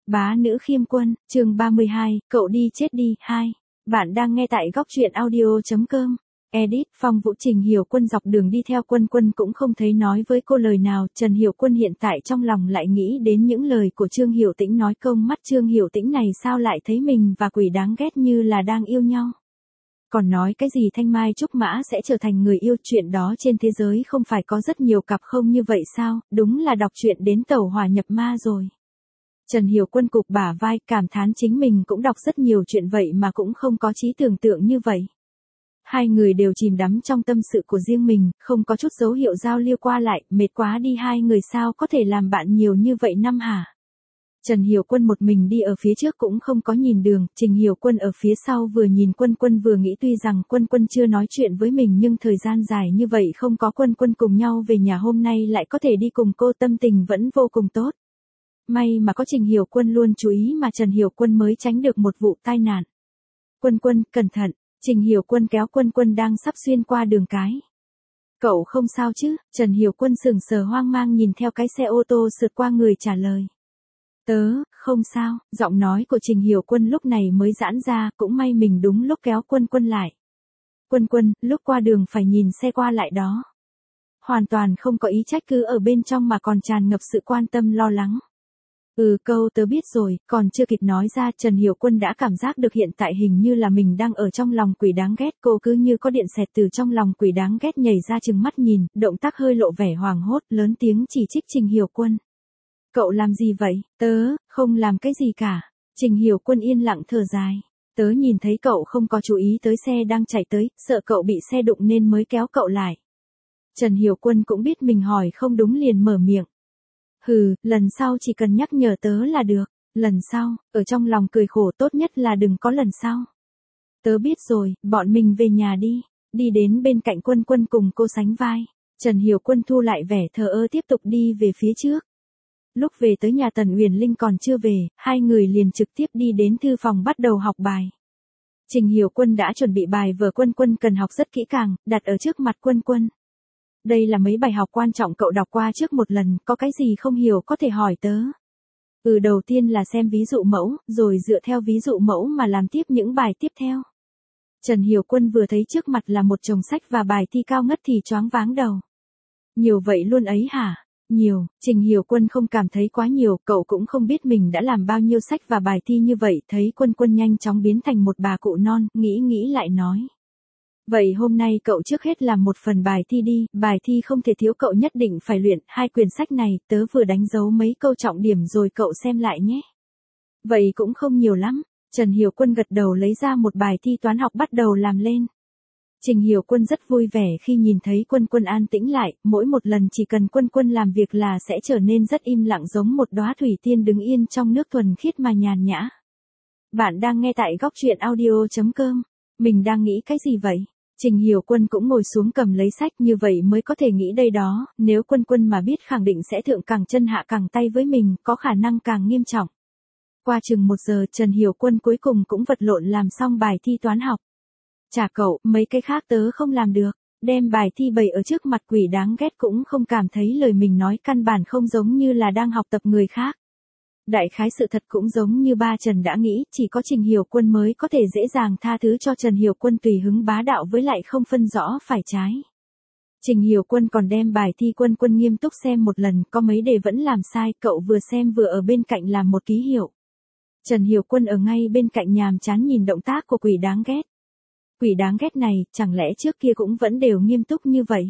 Bá nữ khiêm quân, chương 32, cậu đi chết đi, 2. Bạn đang nghe tại góc truyện audio.com. Edit, Phong Vũ Trình Hiểu Quân dọc đường đi theo Quân Quân cũng không thấy nói với cô lời nào. Trần Hiểu Quân hiện tại trong lòng lại nghĩ đến những lời của Trương Hiểu Tĩnh nói công mắt Trương Hiểu Tĩnh này sao lại thấy mình và quỷ đáng ghét như là đang yêu nhau. Còn nói cái gì Thanh Mai Trúc Mã sẽ trở thành người yêu, chuyện đó trên thế giới không phải có rất nhiều cặp không như vậy sao, đúng là đọc truyện đến tẩu hỏa nhập ma rồi. Trần Hiểu Quân cụp bả vai, cảm thán chính mình cũng đọc rất nhiều chuyện vậy mà cũng không có trí tưởng tượng như vậy. Hai người đều chìm đắm trong tâm sự của riêng mình, không có chút dấu hiệu giao lưu qua lại, mệt quá đi, hai người sao có thể làm bạn nhiều như vậy năm hả? Trần Hiểu Quân một mình đi ở phía trước cũng không có nhìn đường, Trình Hiểu Quân ở phía sau vừa nhìn Quân Quân vừa nghĩ tuy rằng Quân Quân chưa nói chuyện với mình nhưng thời gian dài như vậy không có Quân Quân cùng nhau về nhà hôm nay lại có thể đi cùng cô, tâm tình vẫn vô cùng tốt. May mà có Trình Hiểu Quân luôn chú ý mà Trần Hiểu Quân mới tránh được một vụ tai nạn. Quân Quân, cẩn thận, Trình Hiểu Quân kéo Quân Quân đang sắp xuyên qua đường cái. Cậu không sao chứ? Trần Hiểu Quân sững sờ hoang mang nhìn theo cái xe ô tô sượt qua người trả lời. Tớ, không sao, giọng nói của Trình Hiểu Quân lúc này mới giãn ra, cũng may mình đúng lúc kéo Quân Quân lại. Quân Quân, lúc qua đường phải nhìn xe qua lại đó. Hoàn toàn không có ý trách cứ ở bên trong mà còn tràn ngập sự quan tâm lo lắng. Câu tớ biết rồi, còn chưa kịp nói ra Trần Hiểu Quân đã cảm giác được hiện tại hình như là mình đang ở trong lòng quỷ đáng ghét, cô cứ như có điện xẹt từ trong lòng quỷ đáng ghét nhảy ra trừng mắt nhìn, động tác hơi lộ vẻ hoảng hốt, lớn tiếng chỉ trích Trình Hiểu Quân. Cậu làm gì vậy? Tớ, không làm cái gì cả. Trình Hiểu Quân yên lặng thở dài. Tớ nhìn thấy cậu không có chú ý tới xe đang chạy tới, sợ cậu bị xe đụng nên mới kéo cậu lại. Trần Hiểu Quân cũng biết mình hỏi không đúng liền mở miệng. Lần sau chỉ cần nhắc nhở tớ là được. Lần sau, ở trong lòng cười khổ, tốt nhất là đừng có lần sau. Tớ biết rồi, bọn mình về nhà đi. Đi đến bên cạnh Quân Quân cùng cô sánh vai. Trần Hiểu Quân thu lại vẻ thờ ơ tiếp tục đi về phía trước. Lúc về tới nhà Tần Uyển Linh còn chưa về, hai người liền trực tiếp đi đến thư phòng bắt đầu học bài. Trình Hiểu Quân đã chuẩn bị bài vở Quân Quân cần học rất kỹ càng, đặt ở trước mặt Quân Quân. Đây là mấy bài học quan trọng cậu đọc qua trước một lần, có cái gì không hiểu có thể hỏi tớ. Đầu tiên là xem ví dụ mẫu, rồi dựa theo ví dụ mẫu mà làm tiếp những bài tiếp theo. Trần Hiểu Quân vừa thấy trước mặt là một chồng sách và bài thi cao ngất thì choáng váng đầu. Nhiều vậy luôn ấy hả? Nhiều, Trình Hiểu Quân không cảm thấy quá nhiều, cậu cũng không biết mình đã làm bao nhiêu sách và bài thi như vậy, thấy Quân Quân nhanh chóng biến thành một bà cụ non, nghĩ lại nói. Vậy hôm nay cậu trước hết làm một phần bài thi đi, bài thi không thể thiếu, cậu nhất định phải luyện, 2 quyển sách này, tớ vừa đánh dấu mấy câu trọng điểm rồi cậu xem lại nhé. Vậy cũng không nhiều lắm, Trần Hiểu Quân gật đầu lấy ra một bài thi toán học bắt đầu làm lên. Trình Hiểu Quân rất vui vẻ khi nhìn thấy Quân Quân an tĩnh lại, mỗi một lần chỉ cần Quân Quân làm việc là sẽ trở nên rất im lặng giống một đóa thủy tiên đứng yên trong nước thuần khiết mà nhàn nhã. Bạn đang nghe tại góc truyện audio.com, mình đang nghĩ cái gì vậy? Trình Hiểu Quân cũng ngồi xuống cầm lấy sách, như vậy mới có thể nghĩ đây đó, nếu Quân Quân mà biết khẳng định sẽ thượng càng chân hạ càng tay với mình, có khả năng càng nghiêm trọng. Qua chừng 1 giờ Trần Hiểu Quân cuối cùng cũng vật lộn làm xong bài thi toán học. Chả cậu, mấy cái khác tớ không làm được, đem bài thi bày ở trước mặt quỷ đáng ghét cũng không cảm thấy lời mình nói căn bản không giống như là đang học tập người khác. Đại khái sự thật cũng giống như ba Trần đã nghĩ, chỉ có Trình Hiểu Quân mới có thể dễ dàng tha thứ cho Trần Hiểu Quân tùy hứng bá đạo với lại không phân rõ phải trái. Trình Hiểu Quân còn đem bài thi Quân Quân nghiêm túc xem một lần, có mấy đề vẫn làm sai, cậu vừa xem vừa ở bên cạnh làm một ký hiệu. Trần Hiểu Quân ở ngay bên cạnh nhàm chán nhìn động tác của quỷ đáng ghét. Quỷ đáng ghét này, chẳng lẽ trước kia cũng vẫn đều nghiêm túc như vậy?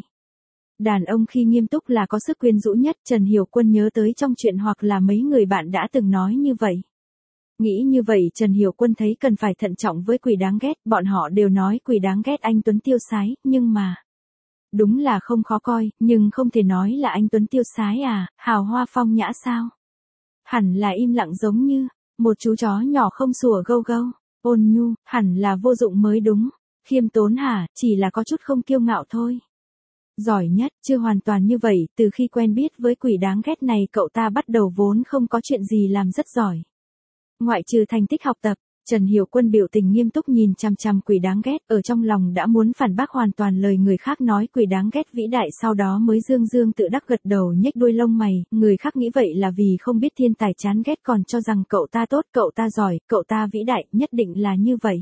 Đàn ông khi nghiêm túc là có sức quyến rũ nhất, Trần Hiểu Quân nhớ tới trong chuyện hoặc là mấy người bạn đã từng nói như vậy. Nghĩ như vậy Trần Hiểu Quân thấy cần phải thận trọng với quỷ đáng ghét, bọn họ đều nói quỷ đáng ghét anh Tuấn tiêu sái, nhưng mà... Đúng là không khó coi, nhưng không thể nói là anh Tuấn tiêu sái à, hào hoa phong nhã sao? Hẳn là im lặng giống như, một chú chó nhỏ không sủa gâu gâu, ôn nhu, hẳn là vô dụng mới đúng. Khiêm tốn hả, chỉ là có chút không kiêu ngạo thôi. Giỏi nhất, chưa hoàn toàn như vậy, từ khi quen biết với quỷ đáng ghét này cậu ta bắt đầu vốn không có chuyện gì làm rất giỏi. Ngoại trừ thành tích học tập, Trần Hiểu Quân biểu tình nghiêm túc nhìn chằm chằm quỷ đáng ghét, ở trong lòng đã muốn phản bác hoàn toàn lời người khác nói quỷ đáng ghét vĩ đại, sau đó mới dương dương tự đắc gật đầu nhếch đuôi lông mày, người khác nghĩ vậy là vì không biết thiên tài chán ghét còn cho rằng cậu ta tốt, cậu ta giỏi, cậu ta vĩ đại, nhất định là như vậy.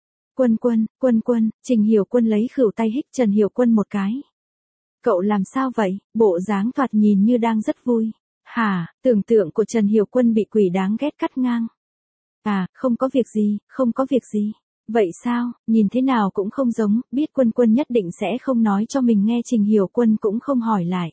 Quân, Trình Hiểu Quân lấy khửu tay hích Trần Hiểu Quân một cái. Cậu làm sao vậy, bộ dáng thoạt nhìn như đang rất vui. Hả, tưởng tượng của Trần Hiểu Quân bị quỷ đáng ghét cắt ngang. À, không có việc gì. Vậy sao, nhìn thế nào cũng không giống, biết Quân nhất định sẽ không nói cho mình nghe. Trình Hiểu Quân cũng không hỏi lại.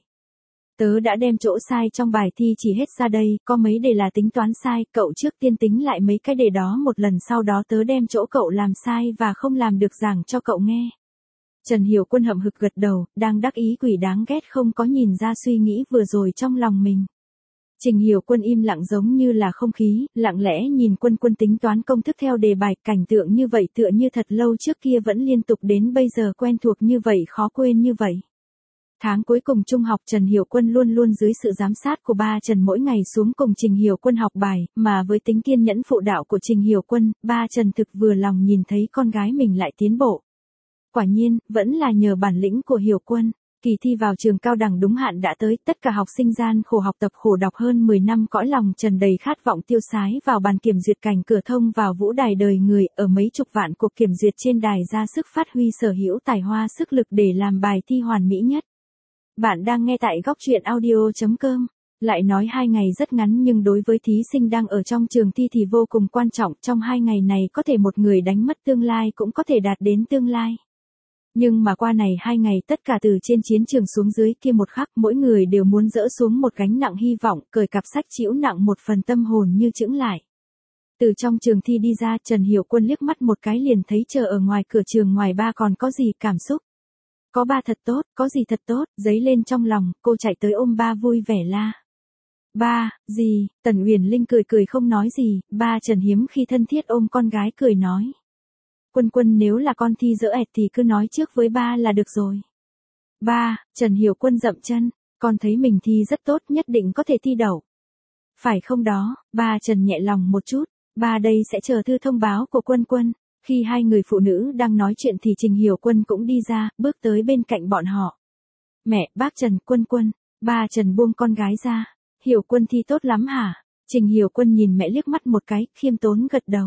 Tớ đã đem chỗ sai trong bài thi chỉ hết ra đây, có mấy đề là tính toán sai, cậu trước tiên tính lại mấy cái đề đó một lần, sau đó tớ đem chỗ cậu làm sai và không làm được giảng cho cậu nghe. Trần Hiểu Quân hậm hực gật đầu, đang đắc ý quỷ đáng ghét không có nhìn ra suy nghĩ vừa rồi trong lòng mình. Trình Hiểu Quân im lặng giống như là không khí, lặng lẽ nhìn Quân tính toán công thức theo đề bài, cảnh tượng như vậy tựa như thật lâu trước kia vẫn liên tục đến bây giờ quen thuộc như vậy, khó quên như vậy. Tháng cuối cùng trung học Trần Hiểu Quân luôn luôn dưới sự giám sát của ba Trần mỗi ngày xuống cùng Trình Hiểu Quân học bài, mà với tính kiên nhẫn phụ đạo của Trình Hiểu Quân, ba Trần thực vừa lòng nhìn thấy con gái mình lại tiến bộ. Quả nhiên, vẫn là nhờ bản lĩnh của Hiểu Quân. Kỳ thi vào trường cao đẳng đúng hạn đã tới, tất cả học sinh gian khổ học tập khổ đọc hơn 10 năm, cõi lòng Trần đầy khát vọng tiêu sái vào bàn kiểm duyệt, cảnh cửa thông vào vũ đài đời người, ở mấy chục vạn cuộc kiểm duyệt trên đài ra sức phát huy sở hữu tài hoa sức lực để làm bài thi hoàn mỹ nhất. Bạn đang nghe tại góc truyện audio.com. Lại nói 2 ngày rất ngắn nhưng đối với thí sinh đang ở trong trường thi thì vô cùng quan trọng, trong 2 ngày này có thể một người đánh mất tương lai cũng có thể đạt đến tương lai. Nhưng mà qua này 2 ngày tất cả từ trên chiến trường xuống dưới kia một khắc, mỗi người đều muốn dỡ xuống một gánh nặng hy vọng, cởi cặp sách chịu nặng một phần tâm hồn như chững lại. Từ trong trường thi đi ra, Trần Hiểu Quân liếc mắt một cái liền thấy chờ ở ngoài cửa trường ngoài ba còn có gì cảm xúc. Có ba thật tốt, có gì thật tốt, dấy lên trong lòng, cô chạy tới ôm ba vui vẻ la. Ba, gì, Tần Uyển Linh cười không nói gì, ba Trần hiếm khi thân thiết ôm con gái cười nói. Quân nếu là con thi dở ẹt thì cứ nói trước với ba là được rồi. Ba, Trần Hiểu Quân dậm chân, con thấy mình thi rất tốt, nhất định có thể thi đậu. Phải không đó, ba Trần nhẹ lòng một chút, ba đây sẽ chờ thư thông báo của Quân. Khi hai người phụ nữ đang nói chuyện thì Trình Hiểu Quân cũng đi ra, bước tới bên cạnh bọn họ. Mẹ, bác Trần, Quân. Ba Trần buông con gái ra. Hiểu Quân thi tốt lắm hả? Trình Hiểu Quân nhìn mẹ liếc mắt một cái, khiêm tốn gật đầu.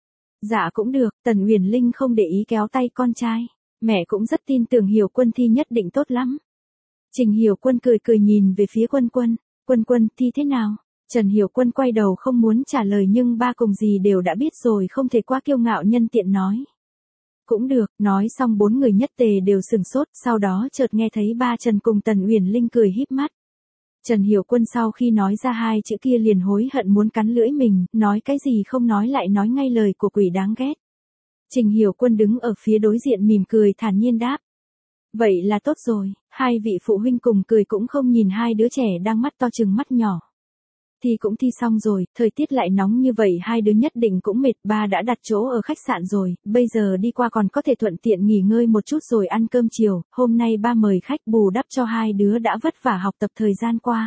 Dạ cũng được, Tần Uyển Linh không để ý kéo tay con trai. Mẹ cũng rất tin tưởng Hiểu Quân thi nhất định tốt lắm. Trình Hiểu Quân cười nhìn về phía Quân thi thế nào? Trần Hiểu Quân quay đầu không muốn trả lời nhưng ba cùng gì đều đã biết rồi, không thể quá kiêu ngạo nhân tiện nói. Cũng được, nói xong 4 người nhất tề đều sừng sốt, sau đó chợt nghe thấy ba Trần cùng Tần Uyển Linh cười híp mắt. Trần Hiểu Quân sau khi nói ra 2 chữ kia liền hối hận muốn cắn lưỡi mình, nói cái gì không nói lại nói ngay lời của quỷ đáng ghét. Trình Hiểu Quân đứng ở phía đối diện mỉm cười thản nhiên đáp. Vậy là tốt rồi, 2 vị phụ huynh cùng cười cũng không nhìn 2 đứa trẻ đang mắt to trừng mắt nhỏ. Thì cũng thi xong rồi, thời tiết lại nóng như vậy 2 đứa nhất định cũng mệt, ba đã đặt chỗ ở khách sạn rồi, bây giờ đi qua còn có thể thuận tiện nghỉ ngơi một chút rồi ăn cơm chiều, hôm nay ba mời khách bù đắp cho 2 đứa đã vất vả học tập thời gian qua.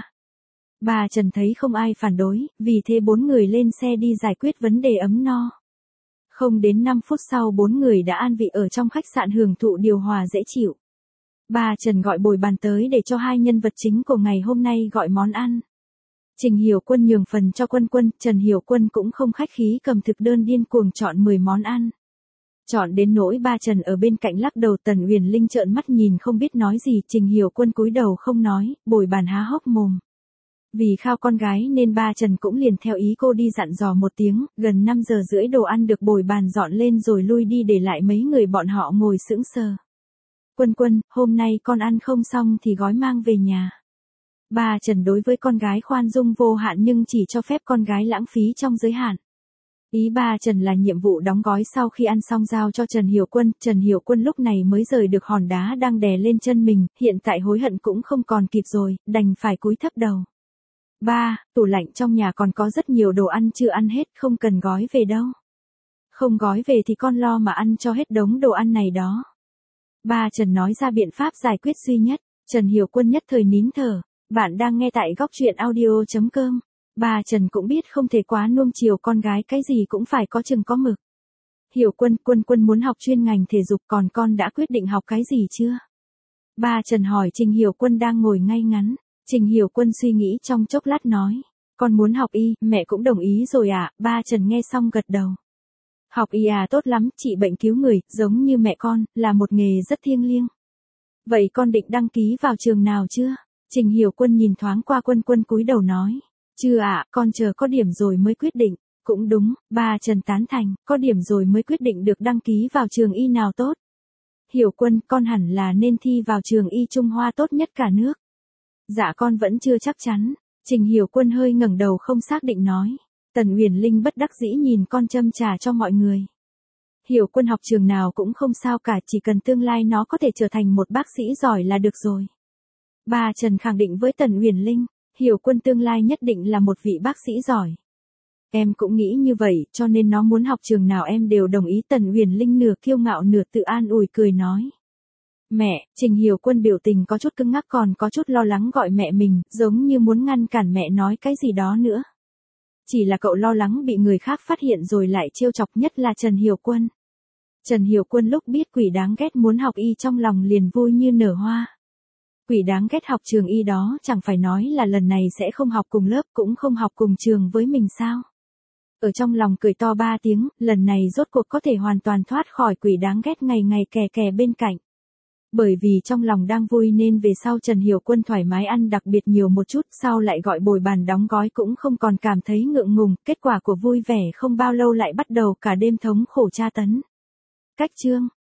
Bà Trần thấy không ai phản đối, vì thế 4 người lên xe đi giải quyết vấn đề ấm no. Không đến 5 phút sau 4 người đã an vị ở trong khách sạn hưởng thụ điều hòa dễ chịu. Bà Trần gọi bồi bàn tới để cho 2 nhân vật chính của ngày hôm nay gọi món ăn. Trình Hiểu Quân nhường phần cho Quân, Trần Hiểu Quân cũng không khách khí cầm thực đơn điên cuồng chọn 10 món ăn. Chọn đến nỗi ba Trần ở bên cạnh lắc đầu, Tần Uyển Linh trợn mắt nhìn không biết nói gì, Trình Hiểu Quân cúi đầu không nói, bồi bàn há hốc mồm. Vì khao con gái nên ba Trần cũng liền theo ý cô đi dặn dò một tiếng, gần 5 giờ rưỡi đồ ăn được bồi bàn dọn lên rồi lui đi để lại mấy người bọn họ ngồi sững sờ. Quân, hôm nay con ăn không xong thì gói mang về nhà. Ba Trần đối với con gái khoan dung vô hạn nhưng chỉ cho phép con gái lãng phí trong giới hạn. Ý ba Trần là nhiệm vụ đóng gói sau khi ăn xong giao cho Trần Hiểu Quân lúc này mới rời được hòn đá đang đè lên chân mình, hiện tại hối hận cũng không còn kịp rồi, đành phải cúi thấp đầu. Ba, tủ lạnh trong nhà còn có rất nhiều đồ ăn chưa ăn hết, không cần gói về đâu. Không gói về thì con lo mà ăn cho hết đống đồ ăn này đó. Ba Trần nói ra biện pháp giải quyết duy nhất, Trần Hiểu Quân nhất thời nín thở. Bạn đang nghe tại góc truyện audio.com. Bà Trần cũng biết không thể quá nuông chiều con gái, cái gì cũng phải có chừng có mực. Hiểu Quân, Quân muốn học chuyên ngành thể dục, còn con đã quyết định học cái gì chưa? Ba Trần hỏi Trình Hiểu Quân đang ngồi ngay ngắn. Trình Hiểu Quân suy nghĩ trong chốc lát nói. Con muốn học y, mẹ cũng đồng ý rồi ạ. Ba Trần nghe xong gật đầu. Học y à, tốt lắm, trị bệnh cứu người, giống như mẹ con, là một nghề rất thiêng liêng. Vậy con định đăng ký vào trường nào chưa? Trình Hiểu Quân nhìn thoáng qua Quân cúi đầu nói. Chưa ạ, con chờ có điểm rồi mới quyết định. Cũng đúng, ba Trần tán thành, có điểm rồi mới quyết định được đăng ký vào trường y nào tốt. Hiểu Quân, con hẳn là nên thi vào trường y Trung Hoa tốt nhất cả nước. Dạ con vẫn chưa chắc chắn. Trình Hiểu Quân hơi ngẩng đầu không xác định nói. Tần Uyển Linh bất đắc dĩ nhìn con châm trà cho mọi người. Hiểu Quân học trường nào cũng không sao cả, chỉ cần tương lai nó có thể trở thành một bác sĩ giỏi là được rồi. Ba Trần khẳng định với Tần Uyển Linh, Hiểu Quân tương lai nhất định là một vị bác sĩ giỏi. Em cũng nghĩ như vậy, cho nên nó muốn học trường nào em đều đồng ý. Tần Uyển Linh nửa kiêu ngạo nửa tự an ủi cười nói. Mẹ, Trình Hiểu Quân biểu tình có chút cứng ngắc, còn có chút lo lắng gọi mẹ mình, giống như muốn ngăn cản mẹ nói cái gì đó nữa. Chỉ là cậu lo lắng bị người khác phát hiện rồi lại trêu chọc, nhất là Trần Hiểu Quân. Trần Hiểu Quân lúc biết quỷ đáng ghét muốn học y trong lòng liền vui như nở hoa. Quỷ đáng ghét học trường y đó chẳng phải nói là lần này sẽ không học cùng lớp cũng không học cùng trường với mình sao. Ở trong lòng cười to 3 tiếng, lần này rốt cuộc có thể hoàn toàn thoát khỏi quỷ đáng ghét ngày ngày kè bên cạnh. Bởi vì trong lòng đang vui nên về sau Trần Hiểu Quân thoải mái ăn đặc biệt nhiều một chút, sau lại gọi bồi bàn đóng gói cũng không còn cảm thấy ngượng ngùng, kết quả của vui vẻ không bao lâu lại bắt đầu cả đêm thống khổ tra tấn. Cách chương